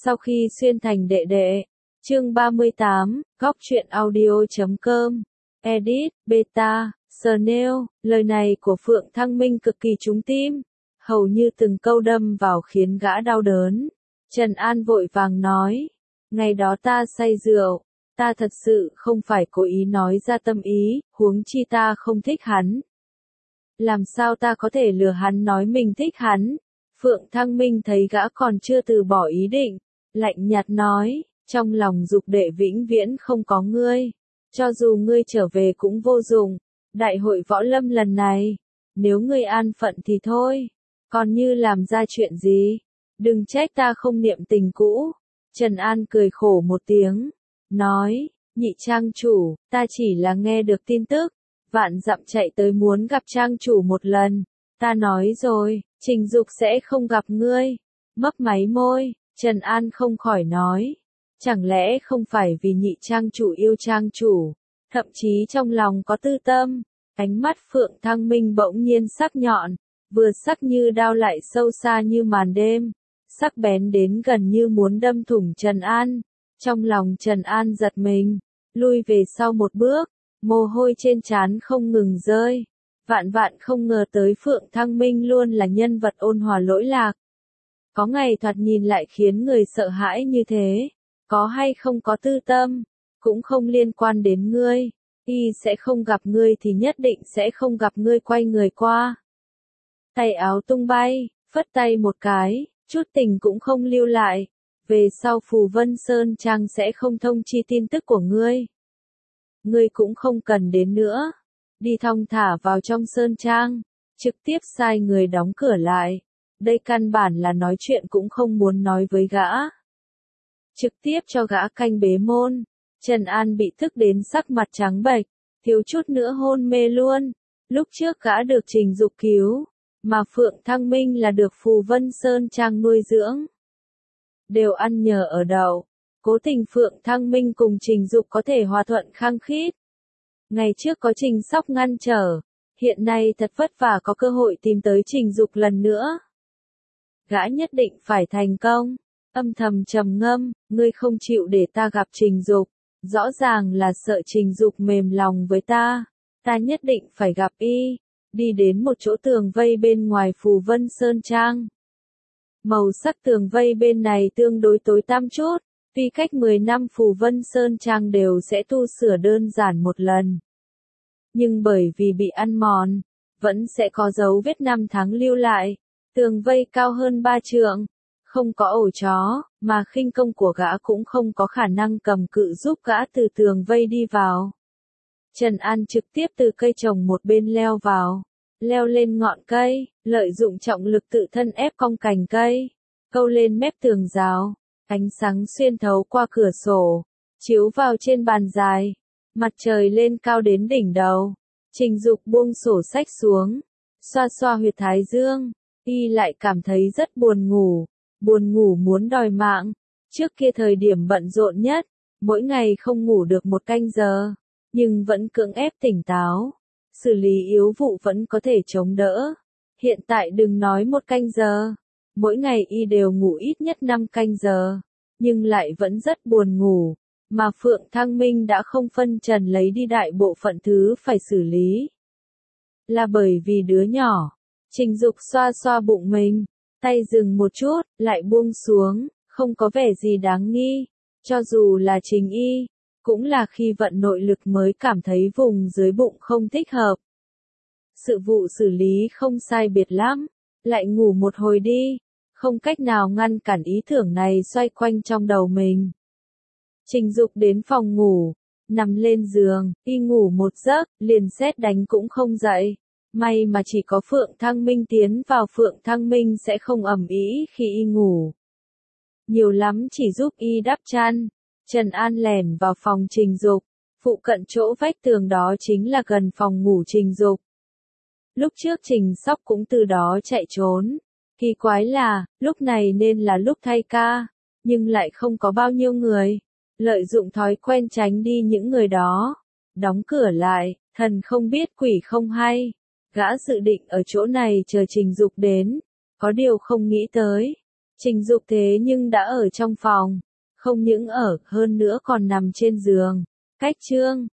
Sau khi xuyên thành đệ đệ. Chương 38, góc truyện audio.com. Edit, Beta, Snail. Lời này của Phượng Thăng Minh cực kỳ trúng tim, hầu như từng câu đâm vào khiến gã đau đớn. Trần An vội vàng nói, ngày đó ta say rượu, ta thật sự không phải cố ý nói ra tâm ý, huống chi ta không thích hắn. Làm sao ta có thể lừa hắn nói mình thích hắn? Phượng Thăng Minh thấy gã còn chưa từ bỏ ý định, lạnh nhạt nói, trong lòng dục đệ vĩnh viễn không có ngươi. Cho dù ngươi trở về cũng vô dụng, đại hội võ lâm lần này, nếu ngươi an phận thì thôi, còn như làm ra chuyện gì, đừng trách ta không niệm tình cũ. Trần An cười khổ một tiếng, nói, nhị trang chủ, ta chỉ là nghe được tin tức, vạn dặm chạy tới muốn gặp trang chủ một lần, ta nói rồi, Trình Dục sẽ không gặp ngươi. Mấp máy môi, Trần An không khỏi nói, chẳng lẽ không phải vì nhị trang chủ yêu trang chủ, thậm chí trong lòng có tư tâm. Ánh mắt Phượng Thăng Minh bỗng nhiên sắc nhọn, vừa sắc như đao lại sâu xa như màn đêm, sắc bén đến gần như muốn đâm thủng Trần An. Trong lòng Trần An giật mình, lui về sau một bước, mồ hôi trên trán không ngừng rơi. Vạn vạn không ngờ tới Phượng Thăng Minh luôn là nhân vật ôn hòa lỗi lạc. Có ngày thoạt nhìn lại khiến người sợ hãi như thế, có hay không có tư tâm, cũng không liên quan đến ngươi. Y sẽ không gặp ngươi thì nhất định sẽ không gặp ngươi. Quay người qua, tay áo tung bay, phất tay một cái, chút tình cũng không lưu lại. Về sau Phù Vân Sơn Trang sẽ không thông chi tin tức của ngươi. Ngươi cũng không cần đến nữa. Đi thong thả vào trong Sơn Trang, trực tiếp sai người đóng cửa lại. Đây căn bản là nói chuyện cũng không muốn nói với gã. Trực tiếp cho gã canh bế môn. Trần An bị thức đến sắc mặt trắng bệch, thiếu chút nữa hôn mê luôn. Lúc trước gã được Trình Dục cứu, mà Phượng Thăng Minh là được Phù Vân Sơn Trang nuôi dưỡng. Đều ăn nhờ ở đậu, cố tình Phượng Thăng Minh cùng Trình Dục có thể hòa thuận khăng khít. Ngày trước có Trình Sóc ngăn trở, hiện nay thật vất vả có cơ hội tìm tới Trình Dục lần nữa. Gã nhất định phải thành công. Âm thầm trầm ngâm, ngươi không chịu để ta gặp Trình Dục, rõ ràng là sợ Trình Dục mềm lòng với ta. Ta nhất định phải gặp y. Đi đến một chỗ tường vây bên ngoài Phù Vân Sơn Trang. Màu sắc tường vây bên này tương đối tối tăm chút, vì cách 10 năm Phù Vân Sơn Trang đều sẽ tu sửa đơn giản một lần. Nhưng bởi vì bị ăn mòn, vẫn sẽ có dấu vết năm tháng lưu lại. Tường vây cao hơn 3 trượng, không có ổ chó, mà khinh công của gã cũng không có khả năng cầm cự giúp gã từ tường vây đi vào. Trần An trực tiếp từ cây trồng một bên leo vào, leo lên ngọn cây, lợi dụng trọng lực tự thân ép cong cành cây, câu lên mép tường rào. Ánh sáng xuyên thấu qua cửa sổ, chiếu vào trên bàn dài, mặt trời lên cao đến đỉnh đầu. Trình Dục buông sổ sách xuống, xoa xoa huyệt thái dương, y lại cảm thấy rất buồn ngủ muốn đòi mạng. Trước kia thời điểm bận rộn nhất, mỗi ngày không ngủ được 1 canh giờ, nhưng vẫn cưỡng ép tỉnh táo, xử lý yếu vụ vẫn có thể chống đỡ. Hiện tại đừng nói 1 canh giờ, mỗi ngày y đều ngủ ít nhất 5 canh giờ, nhưng lại vẫn rất buồn ngủ, mà Phượng Thăng Minh đã không phân trần lấy đi đại bộ phận thứ phải xử lý. Là bởi vì đứa nhỏ. Trình Dục xoa xoa bụng mình, tay dừng một chút, lại buông xuống, không có vẻ gì đáng nghi. Cho dù là Trình Y, cũng là khi vận nội lực mới cảm thấy vùng dưới bụng không thích hợp. Sự vụ xử lý không sai biệt lắm, lại ngủ một hồi đi, không cách nào ngăn cản ý tưởng này xoay quanh trong đầu mình. Trình Dục đến phòng ngủ, nằm lên giường, y ngủ một giấc, liền sét đánh cũng không dậy. May mà chỉ có Phượng Thăng Minh tiến vào, Phượng Thăng Minh sẽ không ầm ĩ khi y ngủ. Nhiều lắm chỉ giúp y đắp chăn. Trần An lẻn vào phòng Trình Dục, phụ cận chỗ vách tường đó chính là gần phòng ngủ Trình Dục. Lúc trước Trình Sóc cũng từ đó chạy trốn. Kỳ quái là, lúc này nên là lúc thay ca, nhưng lại không có bao nhiêu người. Lợi dụng thói quen tránh đi những người đó. Đóng cửa lại, thần không biết quỷ không hay. Gã dự định ở chỗ này chờ Trình Dục đến, có điều không nghĩ tới, Trình Dục thế nhưng đã ở trong phòng. Không những ở, hơn nữa còn nằm trên giường. Cách Trương